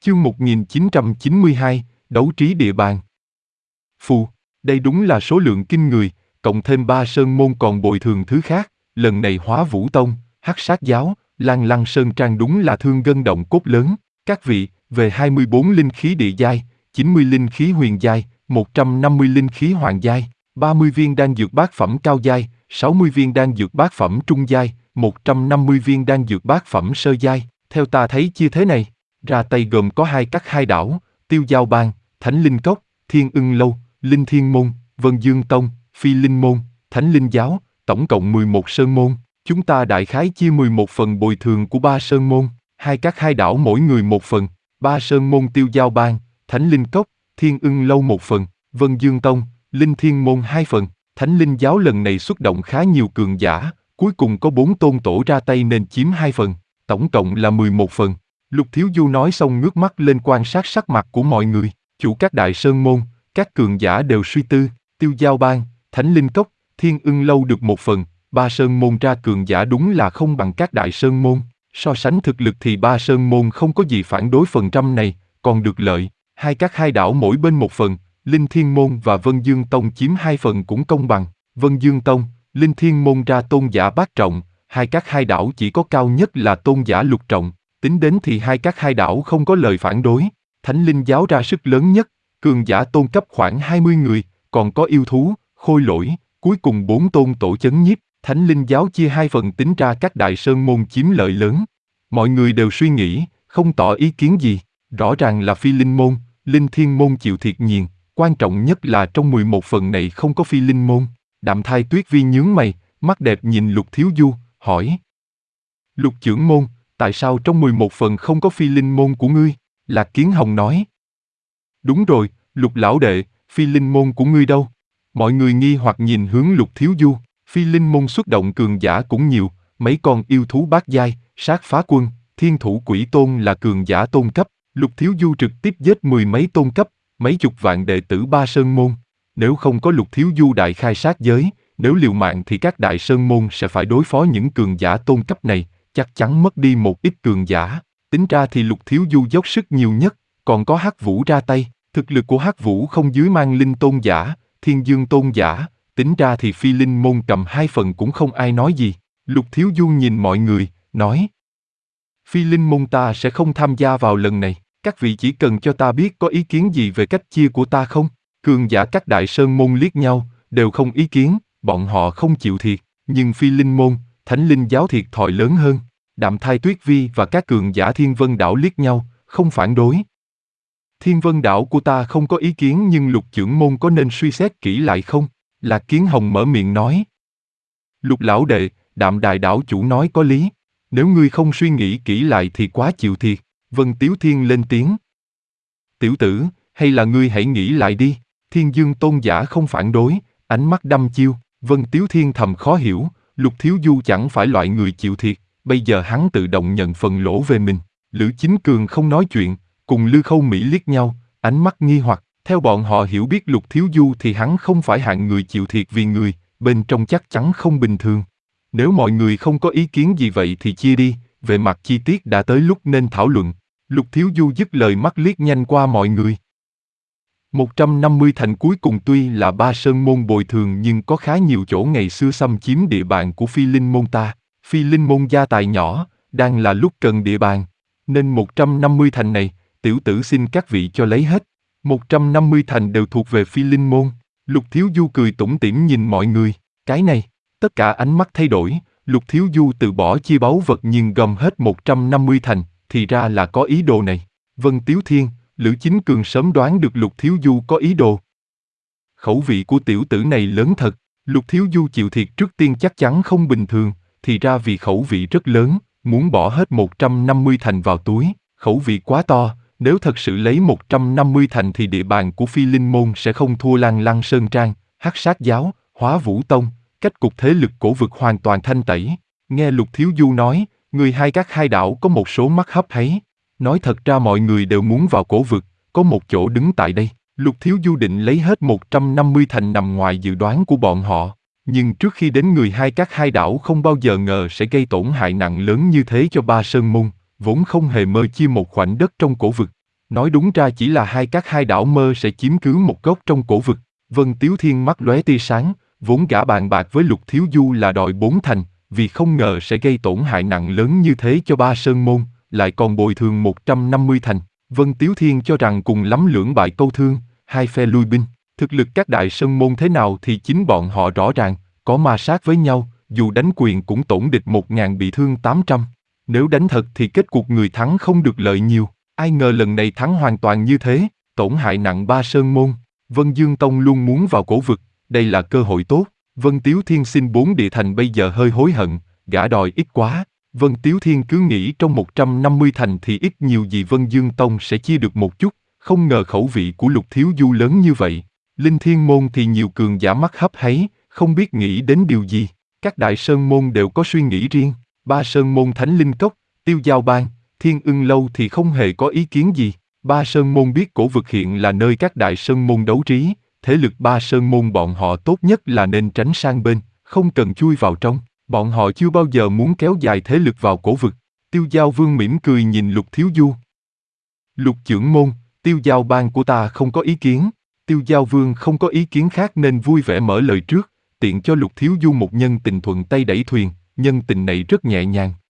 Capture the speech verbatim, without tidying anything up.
Chương một nghìn chín trăm chín mươi hai, đấu trí địa bàn. Phù, đây đúng là số lượng kinh người, cộng thêm ba sơn môn còn bồi thường thứ khác, lần này Hóa Vũ Tông, Hắc Sát Giáo, Lan Lăng Sơn Trang đúng là thương gân động cốt lớn. Các vị, về hai mươi bốn linh khí địa giai, chín mươi linh khí huyền giai, một trăm năm mươi linh khí hoàng giai, ba mươi viên đan dược bát phẩm cao giai, sáu mươi viên đan dược bát phẩm trung giai, một trăm năm mươi viên đan dược bát phẩm sơ giai. Theo ta thấy chia thế này, ra tay gồm có hai các hai đảo, Tiêu Giao Bang, Thánh Linh Cốc, Thiên Ưng Lâu, Linh Thiên Môn, Vân Dương Tông, Phi Linh Môn, Thánh Linh Giáo, tổng cộng mười một sơn môn. Chúng ta đại khái chia mười một phần bồi thường của ba sơn môn, hai các hai đảo mỗi người một phần, ba sơn môn Tiêu Giao Bang, Thánh Linh Cốc, Thiên Ưng Lâu một phần, Vân Dương Tông, Linh Thiên Môn hai phần. Thánh Linh Giáo lần này xuất động khá nhiều cường giả, cuối cùng có bốn tôn tổ ra tay nên chiếm hai phần, tổng cộng là mười một phần. Lục Thiếu Du nói xong ngước mắt lên quan sát sắc mặt của mọi người, chủ các đại sơn môn, các cường giả đều suy tư, Tiêu Giao Bang, Thánh Linh Cốc, Thiên Ưng Lâu được một phần, ba sơn môn ra cường giả đúng là không bằng các đại sơn môn, so sánh thực lực thì ba sơn môn không có gì phản đối phần trăm này, còn được lợi, hai các hai đảo mỗi bên một phần, Linh Thiên Môn và Vân Dương Tông chiếm hai phần cũng công bằng, Vân Dương Tông, Linh Thiên Môn ra tôn giả bát trọng, hai các hai đảo chỉ có cao nhất là tôn giả lục trọng. Tính đến thì hai các hai đảo không có lời phản đối, Thánh Linh Giáo ra sức lớn nhất, cường giả tôn cấp khoảng hai mươi người, còn có yêu thú, khôi lỗi, cuối cùng bốn tôn tổ chấn nhiếp, Thánh Linh Giáo chia hai phần tính ra các đại sơn môn chiếm lợi lớn. Mọi người đều suy nghĩ, không tỏ ý kiến gì, rõ ràng là Phi Linh Môn, Linh Thiên Môn chịu thiệt nhiều, quan trọng nhất là trong mười một phần này không có Phi Linh Môn. Đạm Thai Tuyết Vi nhướng mày, mắt đẹp nhìn Lục Thiếu Du, hỏi. Lục trưởng môn, tại sao trong mười một phần không có Phi Linh Môn của ngươi? Lạc Kiến Hồng nói. Đúng rồi, Lục lão đệ, Phi Linh Môn của ngươi đâu? Mọi người nghi hoặc nhìn hướng Lục Thiếu Du. Phi Linh Môn xuất động cường giả cũng nhiều, mấy con yêu thú bát giai, sát phá quân, thiên thủ quỷ tôn là cường giả tôn cấp. Lục Thiếu Du trực tiếp giết mười mấy tôn cấp, mấy chục vạn đệ tử ba sơn môn. Nếu không có Lục Thiếu Du đại khai sát giới, nếu liều mạng thì các đại sơn môn sẽ phải đối phó những cường giả tôn cấp này, chắc chắn mất đi một ít cường giả. Tính ra thì Lục Thiếu Du dốc sức nhiều nhất, còn có Hắc Vũ ra tay, thực lực của Hắc Vũ không dưới Mang Linh tôn giả, Thiên Dương tôn giả, tính ra thì Phi Linh Môn cầm hai phần cũng không ai nói gì. Lục Thiếu Du nhìn mọi người, nói. Phi Linh Môn ta sẽ không tham gia vào lần này, các vị chỉ cần cho ta biết có ý kiến gì về cách chia của ta không? Cường giả các đại sơn môn liếc nhau, đều không ý kiến, bọn họ không chịu thiệt, nhưng Phi Linh Môn, Thánh Linh Giáo thiệt thòi lớn hơn. Đạm Thai Tuyết Vi và các cường giả Thiên Vân Đảo liếc nhau, không phản đối. Thiên Vân Đảo của ta không có ý kiến nhưng Lục trưởng môn có nên suy xét kỹ lại không? Lạc Kiến Hồng mở miệng nói. Lục lão đệ, Đạm Đài đảo chủ nói có lý. Nếu ngươi không suy nghĩ kỹ lại thì quá chịu thiệt. Vân Tiếu Thiên lên tiếng. Tiểu tử, hay là ngươi hãy nghĩ lại đi. Thiên Dương tôn giả không phản đối, ánh mắt đăm chiêu. Vân Tiếu Thiên thầm khó hiểu, Lục Thiếu Du chẳng phải loại người chịu thiệt. Bây giờ hắn tự động nhận phần lỗ về mình. Lữ Chính Cường không nói chuyện, cùng Lư Khâu Mỹ liếc nhau, ánh mắt nghi hoặc. Theo bọn họ hiểu biết Lục Thiếu Du thì hắn không phải hạng người chịu thiệt vì người, bên trong chắc chắn không bình thường. Nếu mọi người không có ý kiến gì vậy thì chia đi, về mặt chi tiết đã tới lúc nên thảo luận. Lục Thiếu Du dứt lời mắt liếc nhanh qua mọi người. một trăm năm mươi thành cuối cùng tuy là ba sơn môn bồi thường nhưng có khá nhiều chỗ ngày xưa xâm chiếm địa bàn của Phi Linh Môn ta. Phi Linh Môn gia tài nhỏ, đang là lúc cần địa bàn. Nên một trăm năm mươi thành này, tiểu tử xin các vị cho lấy hết. một trăm năm mươi thành đều thuộc về Phi Linh Môn. Lục Thiếu Du cười tủm tỉm nhìn mọi người. Cái này, tất cả ánh mắt thay đổi. Lục Thiếu Du từ bỏ chia báu vật nhưng gom hết một trăm năm mươi thành, thì ra là có ý đồ này. Vân Tiếu Thiên, Lữ Chính Cường sớm đoán được Lục Thiếu Du có ý đồ. Khẩu vị của tiểu tử này lớn thật. Lục Thiếu Du chịu thiệt trước tiên chắc chắn không bình thường. Thì ra vì khẩu vị rất lớn, muốn bỏ hết một trăm năm mươi thành vào túi, khẩu vị quá to, nếu thật sự lấy một trăm năm mươi thành thì địa bàn của Phi Linh Môn sẽ không thua Lan Lăng Sơn Trang, Hắc Sát Giáo, Hóa Vũ Tông, cách cục thế lực cổ vực hoàn toàn thanh tẩy. Nghe Lục Thiếu Du nói, người hai các hai đảo có một số mắt hấp háy. Nói thật ra mọi người đều muốn vào cổ vực, có một chỗ đứng tại đây. Lục Thiếu Du định lấy hết một trăm năm mươi thành nằm ngoài dự đoán của bọn họ. Nhưng trước khi đến người hai các hai đảo không bao giờ ngờ sẽ gây tổn hại nặng lớn như thế cho ba sơn môn, vốn không hề mơ chia một khoảnh đất trong cổ vực. Nói đúng ra chỉ là hai các hai đảo mơ sẽ chiếm cứ một góc trong cổ vực. Vân Tiếu Thiên mắt lóe tia sáng, vốn gã bàn bạc với Lục Thiếu Du là đòi bốn thành, vì không ngờ sẽ gây tổn hại nặng lớn như thế cho Ba Sơn Môn, lại còn bồi thường một trăm năm mươi thành. Vân Tiếu Thiên cho rằng cùng lắm lưỡng bại câu thương, hai phe lui binh. Thực lực các đại sơn môn thế nào thì chính bọn họ rõ ràng, có ma sát với nhau, dù đánh quyền cũng tổn địch một ngàn bị thương tám trăm. Nếu đánh thật thì kết cuộc người thắng không được lợi nhiều. Ai ngờ lần này thắng hoàn toàn như thế, tổn hại nặng Ba Sơn Môn. Vân Dương Tông luôn muốn vào cổ vực, đây là cơ hội tốt. Vân Tiếu Thiên xin bốn địa thành bây giờ hơi hối hận, gã đòi ít quá. Vân Tiếu Thiên cứ nghĩ trong một trăm năm mươi thành thì ít nhiều gì Vân Dương Tông sẽ chia được một chút, không ngờ khẩu vị của Lục Thiếu Du lớn như vậy. Linh Thiên Môn thì nhiều cường giả mắt hấp háy, không biết nghĩ đến điều gì. Các đại sơn môn đều có suy nghĩ riêng. Ba Sơn Môn Thánh Linh Cốc, Tiêu Giao Bang, Thiên Ưng Lâu thì không hề có ý kiến gì. Ba Sơn Môn biết cổ vực hiện là nơi các đại sơn môn đấu trí, thế lực Ba Sơn Môn bọn họ tốt nhất là nên tránh sang bên, không cần chui vào trong. Bọn họ chưa bao giờ muốn kéo dài thế lực vào cổ vực. Tiêu Giao Vương mỉm cười nhìn Lục Thiếu Du. Lục trưởng môn, Tiêu Giao Bang của ta không có ý kiến. Tiêu Giao Vương không có ý kiến khác nên vui vẻ mở lời trước, tiện cho Lục Thiếu Du một nhân tình thuận tay đẩy thuyền, nhân tình này rất nhẹ nhàng.